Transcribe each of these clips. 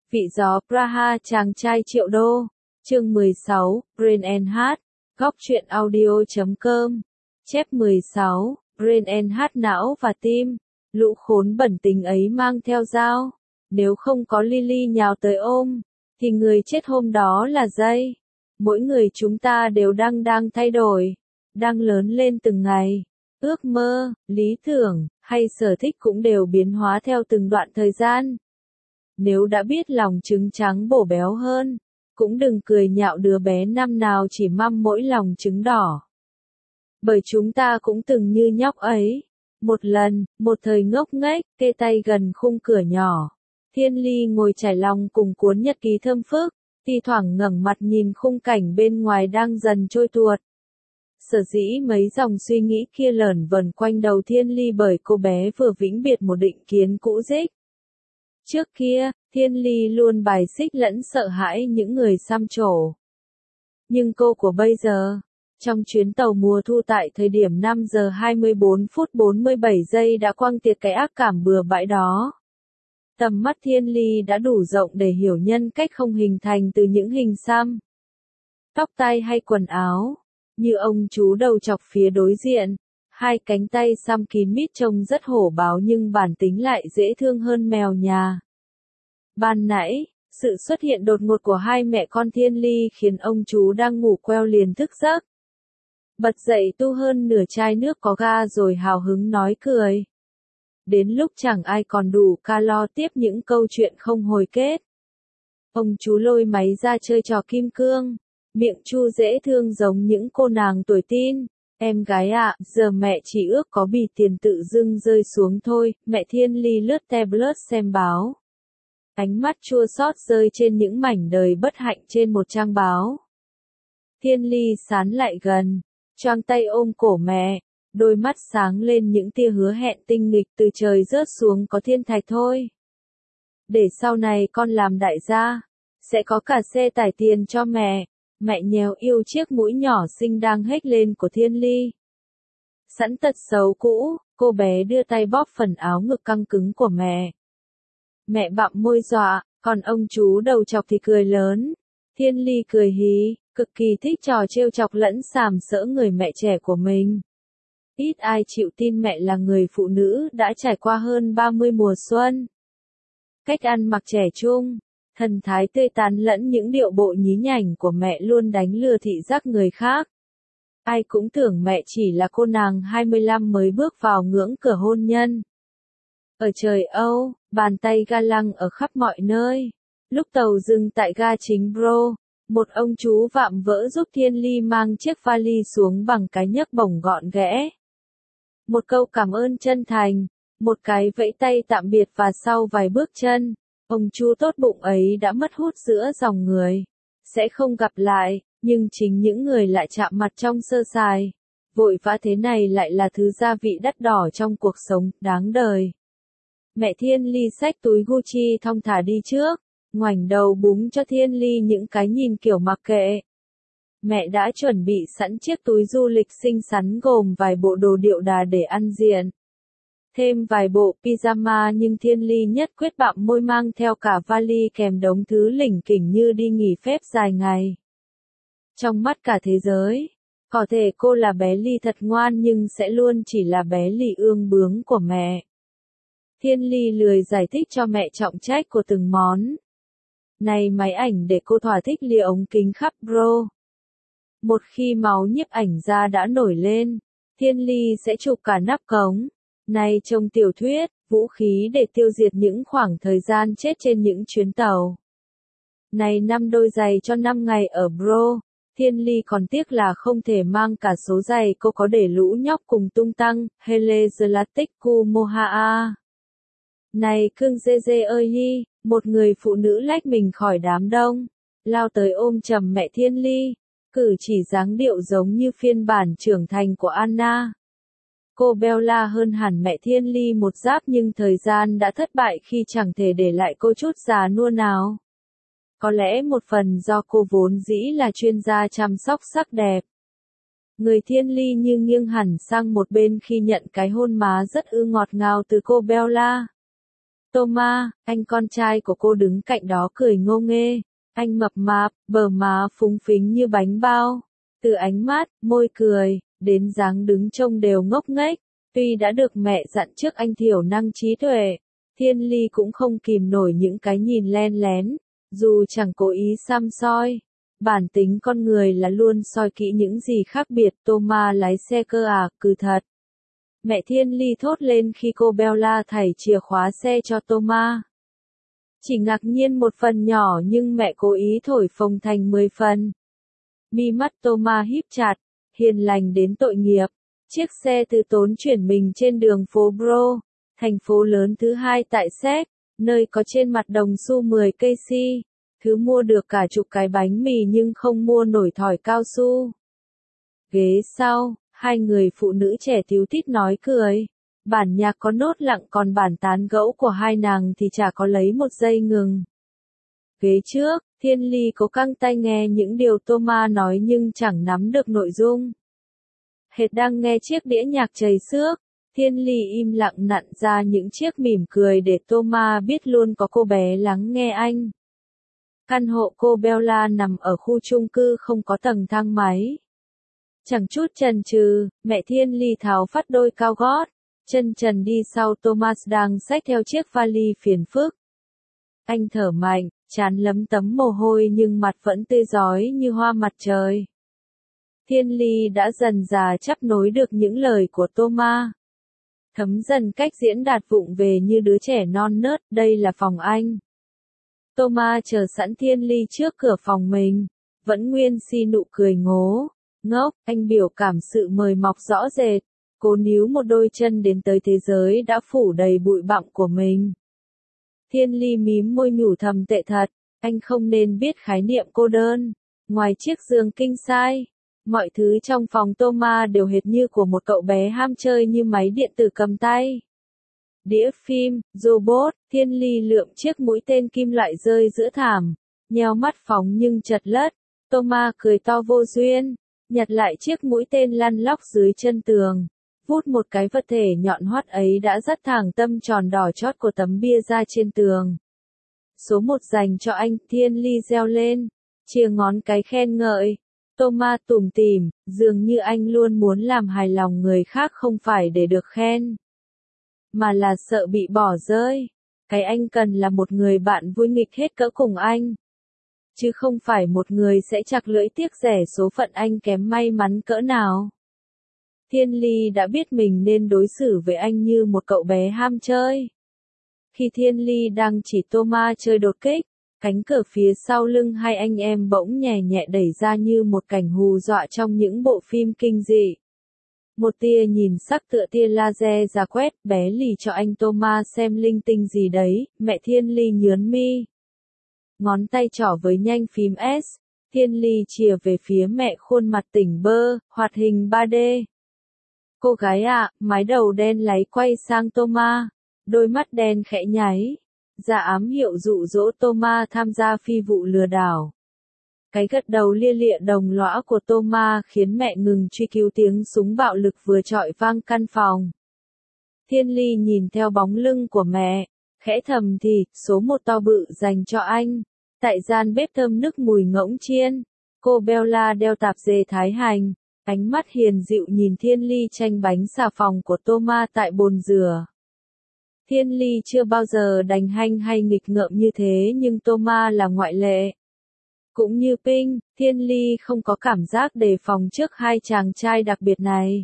Vị gió Praha chàng trai triệu đô. Chương 16, Brain and Heart. Góc truyện audio.com. Chép 16, Brain and Heart não và tim. Lũ khốn bẩn tính ấy mang theo dao. Nếu không có Lily nhào tới ôm, thì người chết hôm đó là Jay. Mỗi người chúng ta đều đang thay đổi, đang lớn lên từng ngày. Ước mơ, lý tưởng, hay sở thích cũng đều biến hóa theo từng đoạn thời gian. Nếu đã biết lòng trứng trắng bổ béo hơn, cũng đừng cười nhạo đứa bé năm nào chỉ măm mỗi lòng trứng đỏ. Bởi chúng ta cũng từng như nhóc ấy. Một lần, một thời ngốc nghếch, kê tay gần khung cửa nhỏ. Thiên Ly ngồi trải lòng cùng cuốn nhật ký thơm phức, thi thoảng ngẩng mặt nhìn khung cảnh bên ngoài đang dần trôi tuột. Sở dĩ mấy dòng suy nghĩ kia lởn vởn quanh đầu Thiên Ly bởi cô bé vừa vĩnh biệt một định kiến cũ dích. Trước kia, Thiên Ly luôn bài xích lẫn sợ hãi những người xăm trổ. Nhưng cô của bây giờ, trong chuyến tàu mùa thu tại thời điểm 5 giờ 24 phút 47 giây đã quăng tiệt cái ác cảm bừa bãi đó. Tầm mắt Thiên Ly đã đủ rộng để hiểu nhân cách không hình thành từ những hình xăm, tóc tai hay quần áo. Như ông chú đầu chọc phía đối diện, hai cánh tay xăm kín mít trông rất hổ báo nhưng bản tính lại dễ thương hơn mèo nhà. Ban nãy, sự xuất hiện đột ngột của hai mẹ con Thiên Ly khiến ông chú đang ngủ queo liền thức giấc. Bật dậy tu hơn nửa chai nước có ga rồi hào hứng nói cười. Đến lúc chẳng ai còn đủ ca lo tiếp những câu chuyện không hồi kết. Ông chú lôi máy ra chơi trò kim cương, miệng chu dễ thương giống những cô nàng tuổi teen. Em gái ạ, giờ mẹ chỉ ước có bì tiền tự dưng rơi xuống thôi. Mẹ Thiên Ly lướt tablet xem báo. Ánh mắt chua xót rơi trên những mảnh đời bất hạnh trên một trang báo. Thiên Ly sán lại gần, choàng tay ôm cổ mẹ, đôi mắt sáng lên những tia hứa hẹn tinh nghịch từ trời rớt xuống có thiên thạch thôi. Để sau này con làm đại gia, sẽ có cả xe tải tiền cho mẹ. Mẹ nhéo yêu chiếc mũi nhỏ xinh đang hếch lên của Thiên Ly. Sẵn tật xấu cũ, cô bé đưa tay bóp phần áo ngực căng cứng của mẹ. Mẹ bặm môi dọa, còn ông chú đầu chọc thì cười lớn. Thiên Ly cười hí, cực kỳ thích trò trêu chọc lẫn sàm sỡ người mẹ trẻ của mình. Ít ai chịu tin mẹ là người phụ nữ đã trải qua hơn 30 mùa xuân. Cách ăn mặc trẻ trung, thần thái tươi tắn lẫn những điệu bộ nhí nhảnh của mẹ luôn đánh lừa thị giác người khác. Ai cũng tưởng mẹ chỉ là cô nàng 25 mới bước vào ngưỡng cửa hôn nhân. Ở trời Âu, bàn tay ga lăng ở khắp mọi nơi. Lúc tàu dừng tại ga chính Bro, một ông chú vạm vỡ giúp Thiên Ly mang chiếc vali xuống bằng cái nhấc bổng gọn ghẽ. Một câu cảm ơn chân thành, một cái vẫy tay tạm biệt và sau vài bước chân, ông chú tốt bụng ấy đã mất hút giữa dòng người. Sẽ không gặp lại, nhưng chính những người lại chạm mặt trong sơ sài. Vội vã thế này lại là thứ gia vị đắt đỏ trong cuộc sống, đáng đời. Mẹ Thiên Ly xách túi Gucci thong thả đi trước, ngoảnh đầu búng cho Thiên Ly những cái nhìn kiểu mặc kệ. Mẹ đã chuẩn bị sẵn chiếc túi du lịch xinh xắn gồm vài bộ đồ điệu đà để ăn diện. Thêm vài bộ pyjama nhưng Thiên Ly nhất quyết bặm môi mang theo cả vali kèm đống thứ lỉnh kỉnh như đi nghỉ phép dài ngày. Trong mắt cả thế giới, có thể cô là bé Ly thật ngoan nhưng sẽ luôn chỉ là bé Ly ương bướng của mẹ. Thiên Ly lười giải thích cho mẹ trọng trách của từng món. Này máy ảnh để cô thỏa thích lia ống kính khắp Bro. Một khi máu nhiếp ảnh ra đã nổi lên, Thiên Ly sẽ chụp cả nắp cống. Này trong tiểu thuyết, vũ khí để tiêu diệt những khoảng thời gian chết trên những chuyến tàu. Này 5 đôi giày cho 5 ngày ở Bro. Thiên Ly còn tiếc là không thể mang cả số giày cô có để lũ nhóc cùng tung tăng, Hele Zlatic Kumohaa. Này cưng dê dê ơi hi, một người phụ nữ lách mình khỏi đám đông, lao tới ôm chầm mẹ Thiên Ly, cử chỉ dáng điệu giống như phiên bản trưởng thành của Anna. Cô Bella hơn hẳn mẹ Thiên Ly một giáp nhưng thời gian đã thất bại khi chẳng thể để lại cô chút già nua nào. Có lẽ một phần do cô vốn dĩ là chuyên gia chăm sóc sắc đẹp. Người Thiên Ly như nghiêng hẳn sang một bên khi nhận cái hôn má rất ngọt ngào từ cô Bella. Thomas, anh con trai của cô đứng cạnh đó cười ngô nghê. Anh mập mạp, bờ má phúng phính như bánh bao. Từ ánh mắt, môi cười, đến dáng đứng trông đều ngốc nghếch. Tuy đã được mẹ dặn trước anh thiểu năng trí tuệ, Thiên Ly cũng không kìm nổi những cái nhìn len lén, dù chẳng cố ý săm soi. Bản tính con người là luôn soi kỹ những gì khác biệt. Thomas lái xe cơ à, cứ thật. Mẹ Thiên Ly thốt lên khi cô Bella thảy chìa khóa xe cho Thomas. Chỉ ngạc nhiên một phần nhỏ nhưng mẹ cố ý thổi phồng thành 10 phần. Mi mắt Thomas híp chặt, hiền lành đến tội nghiệp. Chiếc xe từ tốn chuyển mình trên đường phố Bro, thành phố lớn thứ hai tại Séc, nơi có trên mặt đồng xu 10 cây si. Thứ mua được cả chục cái bánh mì nhưng không mua nổi thỏi cao su. Ghế sau, hai người phụ nữ trẻ tíu tít nói cười. Bản nhạc có nốt lặng còn bản tán gẫu của hai nàng thì chả có lấy một giây ngừng. Ghế trước, Thiên Ly cố căng tai nghe những điều Thomas nói nhưng chẳng nắm được nội dung. Hệt đang nghe chiếc đĩa nhạc chảy xước, Thiên Ly im lặng nặn ra những chiếc mỉm cười để Thomas biết luôn có cô bé lắng nghe anh. Căn hộ cô Bella nằm ở khu chung cư không có tầng thang máy. Chẳng chút chần chừ, mẹ Thiên Ly tháo phắt đôi cao gót, chân trần đi sau Thomas đang xách theo chiếc vali phiền phức. Anh thở mạnh, trán lấm tấm mồ hôi nhưng mặt vẫn tươi rói như hoa mặt trời. Thiên Ly đã dần dà chấp nối được những lời của Thomas. Thấm dần cách diễn đạt vụng về như đứa trẻ non nớt, đây là phòng anh. Thomas chờ sẵn Thiên Ly trước cửa phòng mình, vẫn nguyên si nụ cười ngố, ngốc, anh biểu cảm sự mời mọc rõ rệt, cố níu một đôi chân đến tới thế giới đã phủ đầy bụi bặm của mình. Thiên Ly mím môi nhủ thầm tệ thật, anh không nên biết khái niệm cô đơn, ngoài chiếc giường king size. Mọi thứ trong phòng Thomas đều hệt như của một cậu bé ham chơi như máy điện tử cầm tay. Đĩa phim, robot, Thiên Ly lượm chiếc mũi tên kim loại rơi giữa thảm, nheo mắt phóng nhưng chật lất. Thomas cười to vô duyên, nhặt lại chiếc mũi tên lăn lóc dưới chân tường. Vút một cái vật thể nhọn hoắt ấy đã dắt thẳng tâm tròn đỏ chót của tấm bia ra trên tường. Số 1 dành cho anh, Thiên Ly reo lên, chia ngón cái khen ngợi. Thomas tủm tỉm, dường như anh luôn muốn làm hài lòng người khác không phải để được khen, mà là sợ bị bỏ rơi. Cái anh cần là một người bạn vui nghịch hết cỡ cùng anh, chứ không phải một người sẽ chặt lưỡi tiếc rẻ số phận anh kém may mắn cỡ nào. Thiên Ly đã biết mình nên đối xử với anh như một cậu bé ham chơi. Khi Thiên Ly đang chỉ Thomas chơi đột kích, cánh cửa phía sau lưng hai anh em bỗng nhẹ nhẹ đẩy ra như một cảnh hù dọa trong những bộ phim kinh dị. Một tia nhìn sắc tựa tia laser ra quét, bé lì cho anh Thomas xem linh tinh gì đấy, mẹ Thiên Ly nhớn mi. Ngón tay trỏ với nhanh phím S, Thiên Ly chìa về phía mẹ khuôn mặt tỉnh bơ, hoạt hình 3D. Cô gái ạ, mái đầu đen láy quay sang Thomas, đôi mắt đen khẽ nháy. Ra ám hiệu dụ dỗ Thomas tham gia phi vụ lừa đảo. Cái gật đầu lia lịa đồng lõa của Thomas khiến mẹ ngừng truy cứu tiếng súng bạo lực vừa chọi vang căn phòng. Thiên Ly nhìn theo bóng lưng của mẹ, khẽ thầm thì, số 1 to bự dành cho anh. Tại gian bếp thơm nức mùi ngỗng chiên, cô Bella đeo tạp dề thái hành, ánh mắt hiền dịu nhìn Thiên Ly tranh bánh xà phòng của Thomas tại bồn rửa. Thiên Ly chưa bao giờ đành hanh hay nghịch ngợm như thế nhưng Thomas là ngoại lệ. Cũng như Pink, Thiên Ly không có cảm giác đề phòng trước hai chàng trai đặc biệt này.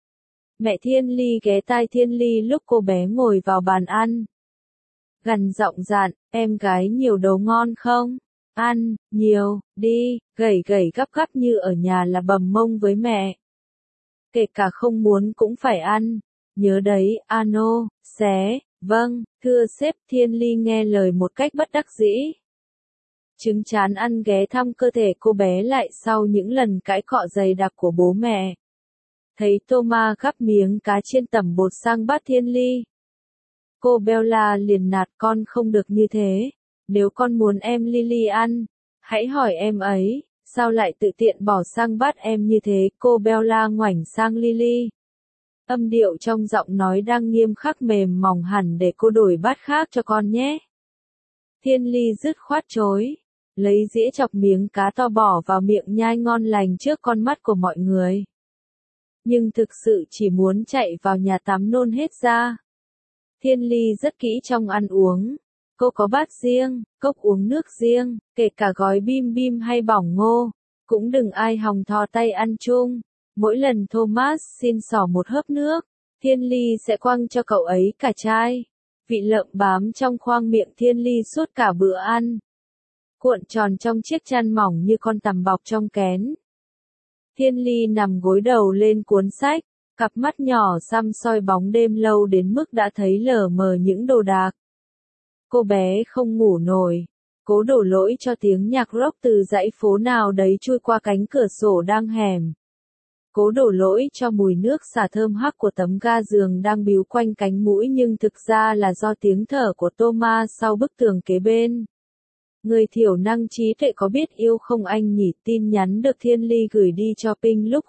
Mẹ Thiên Ly ghé tai Thiên Ly lúc cô bé ngồi vào bàn ăn. Gằn giọng dặn, em gái nhiều đồ ngon không? Ăn, nhiều, đi, gẩy gẩy gắp gắp như ở nhà là bầm mông với mẹ. Kể cả không muốn cũng phải ăn. Nhớ đấy, ano, xé, vâng, thưa sếp. Thiên Ly nghe lời một cách bất đắc dĩ. Trứng chán ăn ghé thăm cơ thể cô bé lại sau những lần cãi cọ dày đặc của bố mẹ. Thấy Thomas gắp miếng cá chiên tẩm bột sang bát Thiên Ly. Cô Bella liền nạt con không được như thế. Nếu con muốn em Lily ăn, hãy hỏi em ấy, sao lại tự tiện bỏ sang bát em như thế. Cô Bella ngoảnh sang Lily. Âm điệu trong giọng nói đang nghiêm khắc mềm mỏng hẳn để cô đổi bát khác cho con nhé. Thiên Ly dứt khoát chối. Lấy dĩa chọc miếng cá to bỏ vào miệng nhai ngon lành trước con mắt của mọi người. Nhưng thực sự chỉ muốn chạy vào nhà tắm nôn hết ra. Thiên Ly rất kỹ trong ăn uống. Cô có bát riêng, cốc uống nước riêng, kể cả gói bim bim hay bỏng ngô. Cũng đừng ai hòng thò tay ăn chung. Mỗi lần Thomas xin xỏ một hớp nước, Thiên Ly sẽ quăng cho cậu ấy cả chai. Vị lợm bám trong khoang miệng Thiên Ly suốt cả bữa ăn. Cuộn tròn trong chiếc chăn mỏng như con tằm bọc trong kén. Thiên Ly nằm gối đầu lên cuốn sách, cặp mắt nhỏ săm soi bóng đêm lâu đến mức đã thấy lờ mờ những đồ đạc. Cô bé không ngủ nổi, cố đổ lỗi cho tiếng nhạc rock từ dãy phố nào đấy chui qua cánh cửa sổ đang hẻm. Cố đổ lỗi cho mùi nước xả thơm hắc của tấm ga giường đang bíu quanh cánh mũi nhưng thực ra là do tiếng thở của Thomas sau bức tường kế bên. Người thiểu năng trí tuệ có biết yêu không anh nhỉ? Tin nhắn được Thiên Ly gửi đi cho Pink lúc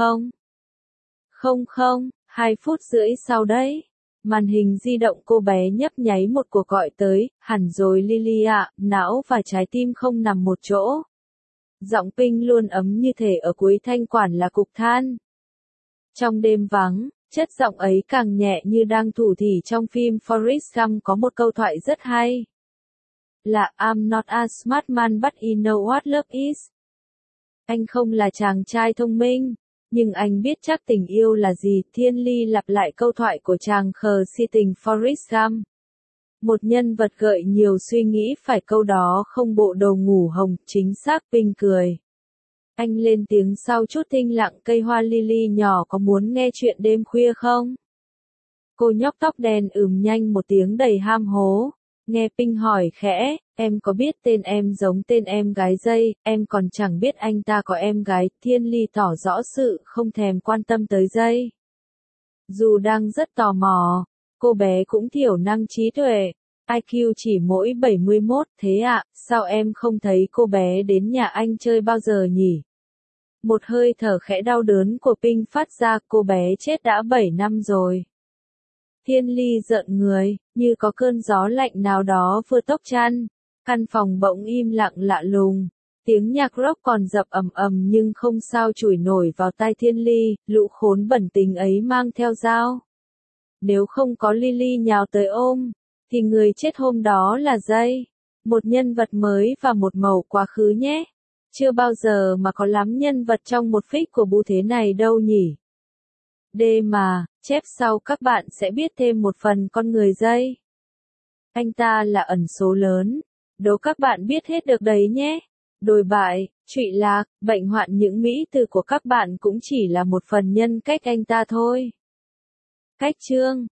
2 phút rưỡi sau đấy. Màn hình di động cô bé nhấp nháy một cuộc gọi tới, hẳn rồi Lily ạ, não và trái tim không nằm một chỗ. Giọng Pink luôn ấm như thể ở cuối thanh quản là cục than. Trong đêm vắng, chất giọng ấy càng nhẹ như đang thủ thỉ trong phim Forrest Gump có một câu thoại rất hay. Là I'm not a smart man but I know what love is. Anh không là chàng trai thông minh, nhưng anh biết chắc tình yêu là gì. Thiên Ly lặp lại câu thoại của chàng khờ si tình Forrest Gump. Một nhân vật gợi nhiều suy nghĩ phải câu đó không bộ đồ ngủ hồng, chính xác. Pink cười. Anh lên tiếng sau chút thinh lặng. Cây hoa Lily nhỏ có muốn nghe chuyện đêm khuya không? Cô nhóc tóc đen nhanh một tiếng đầy ham hố. Nghe Pink hỏi khẽ, em có biết tên em giống tên em gái Dây, em còn chẳng biết anh ta có em gái. Thiên Ly tỏ rõ sự không thèm quan tâm tới Dây. Dù đang rất tò mò, cô bé cũng thiểu năng trí tuệ. IQ chỉ mỗi 71, thế ạ, sao em không thấy cô bé đến nhà anh chơi bao giờ nhỉ? Một hơi thở khẽ đau đớn của Pink phát ra, cô bé chết đã 7 năm rồi. Thiên Ly rợn người, như có cơn gió lạnh nào đó vừa tốc chăn. Căn phòng bỗng im lặng lạ lùng. Tiếng nhạc rock còn dập ầm ầm nhưng không sao chủi nổi vào tai Thiên Ly, lũ khốn bẩn tình ấy mang theo dao. Nếu không có Lily nhào tới ôm, thì người chết hôm đó là Dây. Một nhân vật mới và một mẩu quá khứ nhé. Chưa bao giờ mà có lắm nhân vật trong một phích của bu thế này đâu nhỉ. Mà, chép sau các bạn sẽ biết thêm một phần con người Dây. Anh ta là ẩn số lớn. Đố các bạn biết hết được đấy nhé. Đồi bại, trụy lạc, bệnh hoạn những mỹ từ của các bạn cũng chỉ là một phần nhân cách anh ta thôi. Cách chương